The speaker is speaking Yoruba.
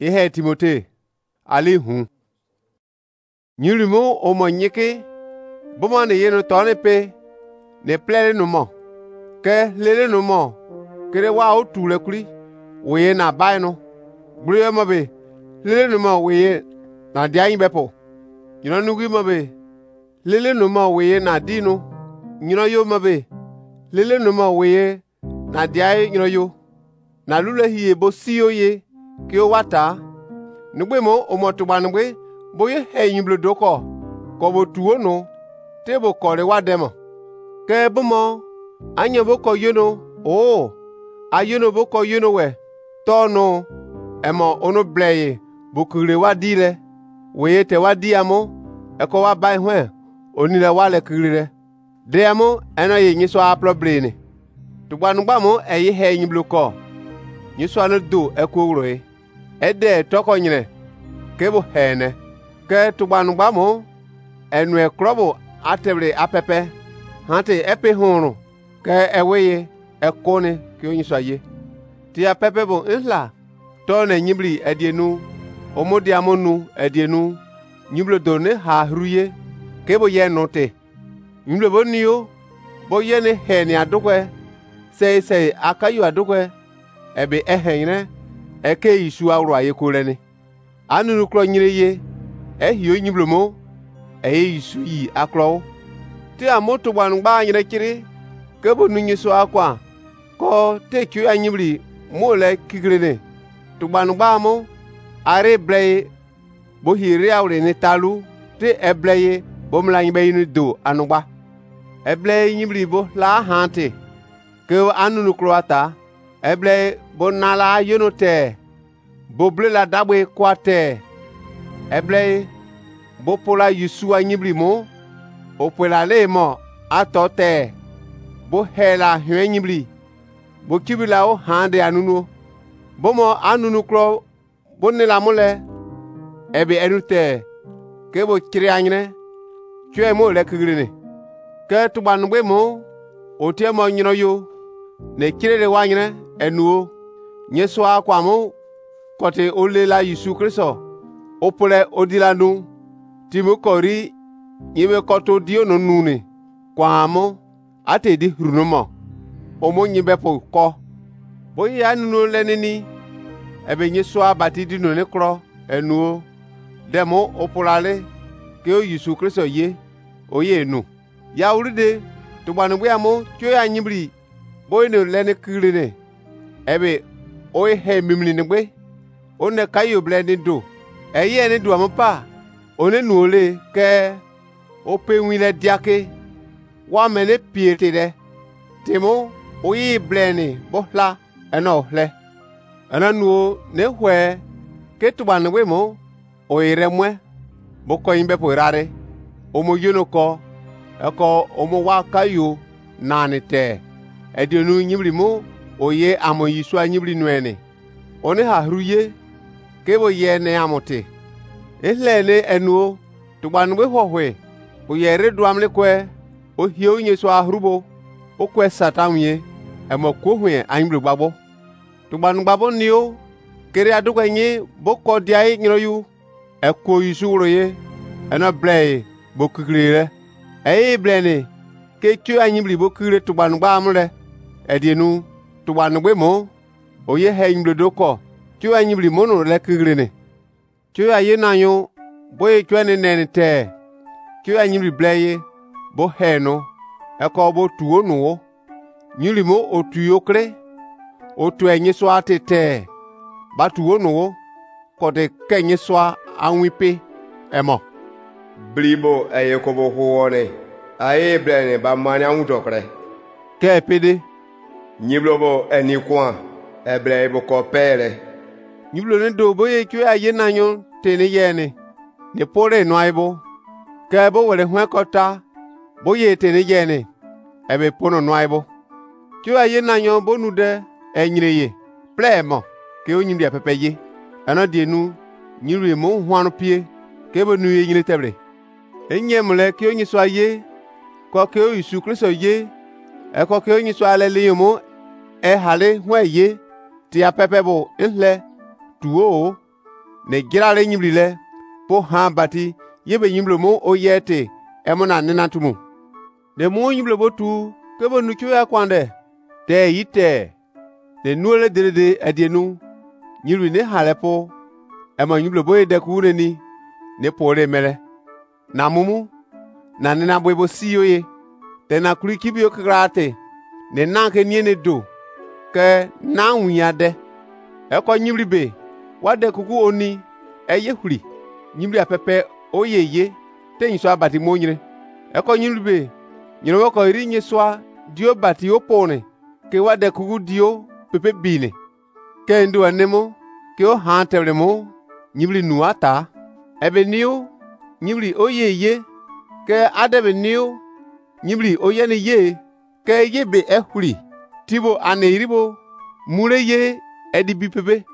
ihe Timote ali hu nyirimo omo nyike bomo ne yeno tone pe ne plele no mo ke lele no mo kere wa o tule kuri we na bai no buru mo be lele no mo we na dia yin bepo nyino nugi mo be lele no mo we na di no nyino yo mo be lele no mo we na dia nyino yo na lule hiye bo siyo ye ki o wata nugbe mo o mo tuba nugbe boye heyin blodo ko bo tuo no te bo kore wa demo ke bo mo anya bo ko yono ayono bo ko yono we to no emo ono bleye bo kure wa dire we te wa di amo e ko wa bai hwe oni le wa le kure de amo eno ye nyi so a problem tuba nugba mo e ye heyin bloko nyi so anu do e ko wro e de toko nyine ke bo hene ke tugbanugba mo enu ekrobo atebre apepe hante epe hunu ke eweye ekone ke onyiso aye ti apepe bo nhla to na nyibri edienu omodi amonu edienu nyiblo do ne ha hruye ke bo ye note nyiblo bo niyo bo ye ne he ni adokwe sei akayu adokwe ebe ehenre eke isu awro aye koreni anunu kro nyire ye ehio nyiblomo isu yi akro ti amoto gbanugba nyire kiri ke bo nunyi so akwa ko te kyu anyibri mo le kigrene to gbanugba mo are bleye bo hiri awre ni talu te ebleye bo mla nyibe yin do anugba ebleye nyibri bo la hante ke anunu kro ata ebleye bo nala yonote bo ble la dabwe kwate ebleye bo pola yusu anyibri mo opela le mo atote bo hela hwe nyibri bo kibila o hande anunu bo mo anunu kro bo ne la mole ebe enute ke bo kiri anyne tue mo le kigrene ke tubanugbe mo otie mo nyino yo ne kirere wanyne enuo nyeso akwa mo kote olela Yesu Kristo opole odilanu timokori yime koto dio no nune kwa mo ate di hrunomo omo nyibe po ko boyi anu lenini ebe nyeso abati di no ne kro enuo demo opolale ke o Yesu Kristo ye oye nu ya uride to gbanugbe amo tio ya nyibri boyi no lene kirene ebe oye he mimli negbe one kayo blende do eye ne do ampa one nu ole ke ope nwile diake wa mene piete de timo oyi blene bohla eno hle ananu ne hwe ke tubanwe mo oyire mwe boko imbe po rare omo yonoko eko omo wa kayo nanite edionu nyibri mo oye amo yisu anyibri nuene one ha hruye ke bo ye ne amote ehlene enuo tugbanwe hohwe o ye reduamle kwe o hio nyeso ahrubo o kwe satanwie emoko hwe anyibri gbagbo tugbangbabo nio kere aduganye boko diai nyroyu eko yisu roye ena blay bokugrere blene ke kyu anyibri bokure tugbanugba amle edienu tugbanugbe mo oye he nyibrodoko kyu anyibri mono le kigrene kyu aye nanyo boye twene nenete kyu anyibri bleye bo heno eko bo tuo nuwo nyilimo otuyo kre otu enye so atete batuo nuwo kode kenye so anwipe emo blibo eye ko bo huone aye blene ba manya ngutokre ke pede nyiblobo eni kwa eble bo ko pere nyiblo ne do boye kyu aye nanyo tene yene ne pore no aibo ke bo wele hwe kota boye tene yene ebe pono no aibo kyu aye nanyo bonude enyireye plemo ke onyimdia pepeye ana dienu nyiri mo hwanu pie ke bo nuye nyire tebre enyemle ke onyiso aye ko ke Yesu Kristo ye e ko ke onyiso alele mo e hale hwe ye ti apepe bo enhle tuo ne girale nyimli le po ha bati yebe nyimlo mo oyete emona ninatumu ne mo nyimlo botu kebo nuchu ya kwande te yite ne nuole derede adienu nyimli ne halepo ema nyimlo boye de kure ni ne pore mele na mumu na nina boybo siyoye te na kuri kibio krate ne nanke niene do ke na wunyade eko nyimli be wade kuku oni eyehuri nyimli apepe oyeye te nso abati monyre eko nyimli be nyiro ko iri nyeswa dio bati opone ke wade kuku dio pepe bine ke ndu anemo ke o hantelemo nyimli nuata ebe niu nyimli oyeye ke adebe niu nyimli oyene ye ke yebe ehuri tibo ane iribo mure ye edibi pepe